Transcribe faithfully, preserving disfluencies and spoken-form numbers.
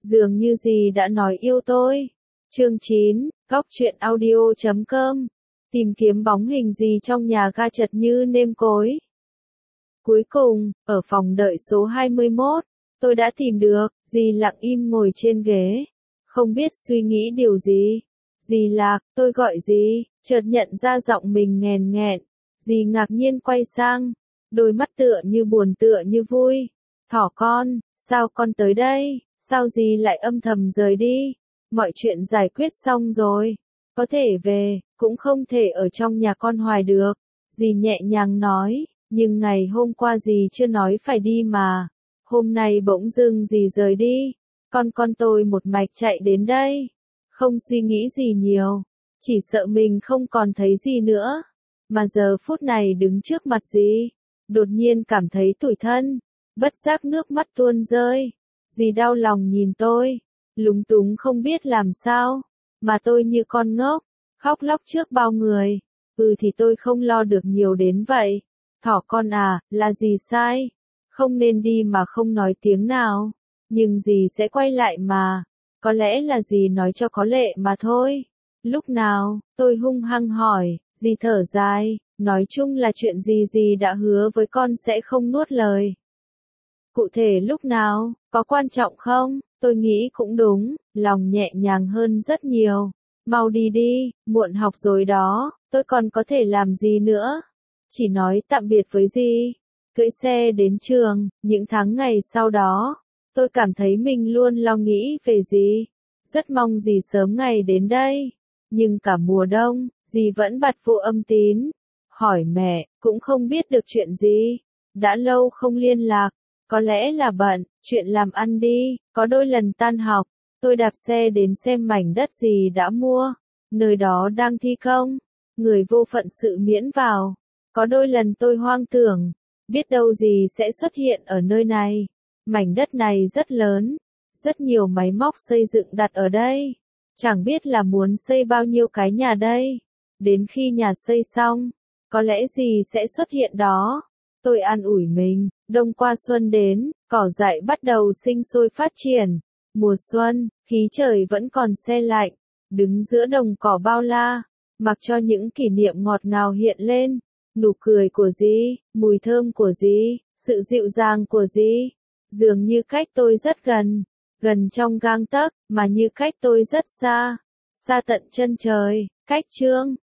Dường như dì đã nói yêu tôi. Chương chín, góc truyện audio chấm com. Tìm kiếm bóng hình dì trong nhà ga chật như nêm cối. Cuối cùng, ở phòng đợi số hai mươi mốt, tôi đã tìm được. Dì lặng im ngồi trên ghế, không biết suy nghĩ điều gì. Dì Lạc, tôi gọi dì, chợt nhận ra giọng mình nghèn nghẹn. Dì ngạc nhiên quay sang, đôi mắt tựa như buồn tựa như vui. Thỏ con, sao con tới đây? Sao dì lại âm thầm rời đi? Mọi chuyện giải quyết xong rồi, có thể về, cũng không thể ở trong nhà con hoài được. Dì nhẹ nhàng nói, nhưng ngày hôm qua dì chưa nói phải đi mà. Hôm nay bỗng dưng dì rời đi, con con tôi một mạch chạy đến đây. Không suy nghĩ gì nhiều, chỉ sợ mình không còn thấy gì nữa. Mà giờ phút này đứng trước mặt dì, đột nhiên cảm thấy tủi thân, bất giác nước mắt tuôn rơi. Dì đau lòng nhìn tôi, lúng túng không biết làm sao, mà tôi như con ngốc, khóc lóc trước bao người. Ừ thì tôi không lo được nhiều đến vậy. Thỏ con à, là dì sai, không nên đi mà không nói tiếng nào. Nhưng dì sẽ quay lại mà, có lẽ là dì nói cho có lệ mà thôi. Lúc nào? Tôi hung hăng hỏi. Dì thở dài, nói chung là chuyện gì dì đã hứa với con sẽ không nuốt lời. Cụ thể lúc nào, có quan trọng không? Tôi nghĩ cũng đúng, lòng nhẹ nhàng hơn rất nhiều. Mau đi đi, muộn học rồi đó, tôi còn có thể làm gì nữa? Chỉ nói tạm biệt với dì. Cưỡi xe đến trường, những tháng ngày sau đó, tôi cảm thấy mình luôn lo nghĩ về dì. Rất mong dì sớm ngày đến đây. Nhưng cả mùa đông, dì vẫn bặt vô âm tín. Hỏi mẹ, cũng không biết được chuyện gì. Đã lâu không liên lạc. Có lẽ là bận, chuyện làm ăn đi. Có đôi lần tan học, tôi đạp xe đến xem mảnh đất dì đã mua. Nơi đó đang thi công, người vô phận sự miễn vào. Có đôi lần tôi hoang tưởng, biết đâu dì sẽ xuất hiện ở nơi này. Mảnh đất này rất lớn, rất nhiều máy móc xây dựng đặt ở đây. Chẳng biết là muốn xây bao nhiêu cái nhà đây. Đến khi nhà xây xong, có lẽ dì sẽ xuất hiện đó. Tôi an ủi mình, đông qua xuân đến, cỏ dại bắt đầu sinh sôi phát triển. Mùa xuân, khí trời vẫn còn se lạnh, đứng giữa đồng cỏ bao la, mặc cho những kỷ niệm ngọt ngào hiện lên. Nụ cười của dì, mùi thơm của dì, sự dịu dàng của dì, dường như cách tôi rất gần, gần trong gang tấc, mà như cách tôi rất xa, xa tận chân trời. Cách chương